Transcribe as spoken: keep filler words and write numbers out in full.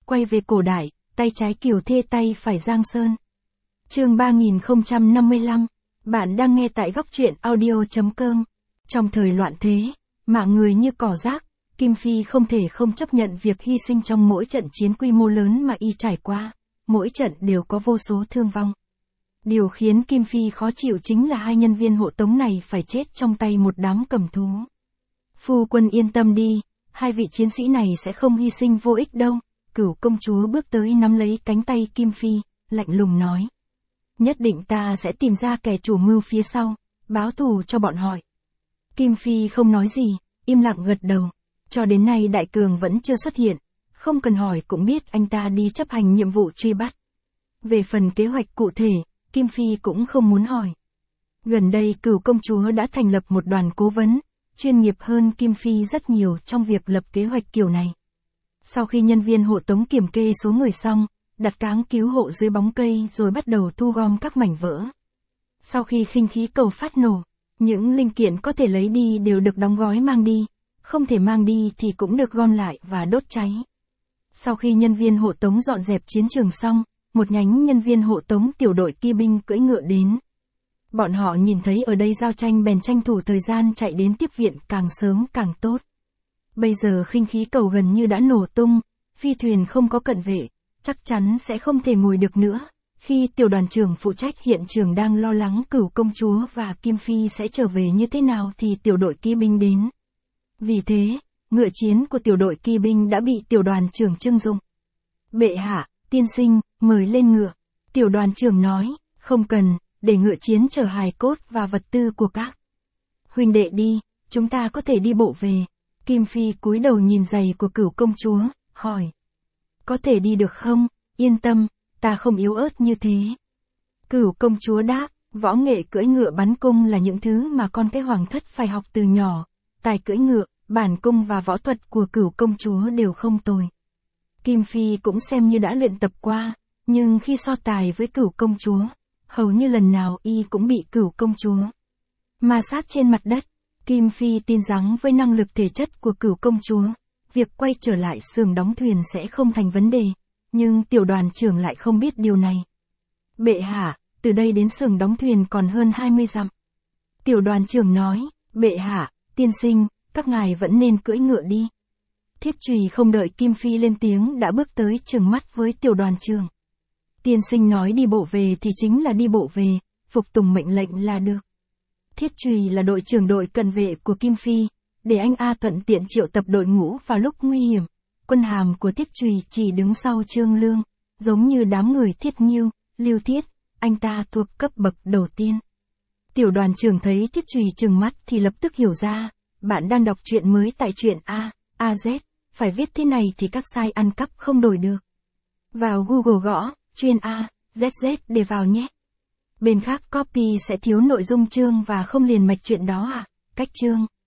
quay về cổ đại, tay trái Kiều Thê tay phải Giang Sơn. Chương ba nghìn không trăm năm mươi lăm, bạn đang nghe tại góc truyện audio chấm com. Trong thời loạn thế, mạng người như cỏ rác, Kim Phi không thể không chấp nhận việc hy sinh trong mỗi trận chiến quy mô lớn mà y trải qua, mỗi trận đều có vô số thương vong. Điều khiến Kim Phi khó chịu chính là hai nhân viên hộ tống này phải chết trong tay một đám cầm thú. Phu quân yên tâm đi, hai vị chiến sĩ này sẽ không hy sinh vô ích đâu. Cửu công chúa bước tới nắm lấy cánh tay Kim Phi, lạnh lùng nói. Nhất định ta sẽ tìm ra kẻ chủ mưu phía sau, báo thù cho bọn họ. Kim Phi không nói gì, im lặng gật đầu. Cho đến nay Đại Cường vẫn chưa xuất hiện, không cần hỏi cũng biết anh ta đi chấp hành nhiệm vụ truy bắt. Về phần kế hoạch cụ thể, Kim Phi cũng không muốn hỏi. Gần đây Cửu công chúa đã thành lập một đoàn cố vấn, chuyên nghiệp hơn Kim Phi rất nhiều trong việc lập kế hoạch kiểu này. Sau khi nhân viên hộ tống kiểm kê số người xong, đặt cáng cứu hộ dưới bóng cây rồi bắt đầu thu gom các mảnh vỡ. Sau khi khinh khí cầu phát nổ, những linh kiện có thể lấy đi đều được đóng gói mang đi, không thể mang đi thì cũng được gom lại và đốt cháy. Sau khi nhân viên hộ tống dọn dẹp chiến trường xong, một nhánh nhân viên hộ tống tiểu đội kỵ binh cưỡi ngựa đến. Bọn họ nhìn thấy ở đây giao tranh bèn tranh thủ thời gian chạy đến tiếp viện càng sớm càng tốt. Bây giờ khinh khí cầu gần như đã nổ tung, phi thuyền không có cận vệ, chắc chắn sẽ không thể ngồi được nữa. Khi tiểu đoàn trưởng phụ trách hiện trường đang lo lắng Cửu công chúa và Kim Phi sẽ trở về như thế nào thì tiểu đội kỵ binh đến. Vì thế, ngựa chiến của tiểu đội kỵ binh đã bị tiểu đoàn trưởng trưng dụng. Bệ hạ, tiên sinh, mời lên ngựa. Tiểu đoàn trưởng nói, không cần, để ngựa chiến chở hài cốt và vật tư của các huynh đệ đi, chúng ta có thể đi bộ về. Kim Phi cúi đầu nhìn giày của Cửu công chúa, hỏi. Có thể đi được không? Yên tâm, ta không yếu ớt như thế. Cửu công chúa đáp, võ nghệ cưỡi ngựa bắn cung là những thứ mà con cái hoàng thất phải học từ nhỏ. Tài cưỡi ngựa, bản cung và võ thuật của Cửu công chúa đều không tồi. Kim Phi cũng xem như đã luyện tập qua, nhưng khi so tài với Cửu công chúa, hầu như lần nào y cũng bị Cửu công chúa ma sát trên mặt đất. Kim Phi tin rằng với năng lực thể chất của Cửu công chúa, việc quay trở lại xưởng đóng thuyền sẽ không thành vấn đề, nhưng tiểu đoàn trưởng lại không biết điều này. Bệ hạ, từ đây đến xưởng đóng thuyền còn hơn hai mươi dặm. Tiểu đoàn trưởng nói, bệ hạ, tiên sinh, các ngài vẫn nên cưỡi ngựa đi. Thiết Trùy không đợi Kim Phi lên tiếng đã bước tới trừng mắt với tiểu đoàn trưởng. Tiên sinh nói đi bộ về thì chính là đi bộ về, phục tùng mệnh lệnh là được. Thiết Trùy là đội trưởng đội cận vệ của Kim Phi, để anh A thuận tiện triệu tập đội ngũ vào lúc nguy hiểm. Quân hàm của Thiết Trùy chỉ đứng sau Trương Lương, giống như đám người Thiết Nghiêu, Lưu Thiết, anh ta thuộc cấp bậc đầu tiên. Tiểu đoàn trưởng thấy Thiết Trùy trừng mắt thì lập tức hiểu ra, bạn đang đọc truyện mới tại truyện A, A Z, phải viết thế này thì các sai ăn cắp không đổi được. Vào Google gõ, chuyên A, Z Z để vào nhé. Bên khác copy sẽ thiếu nội dung chương và không liền mạch chuyện đó à, cách chương.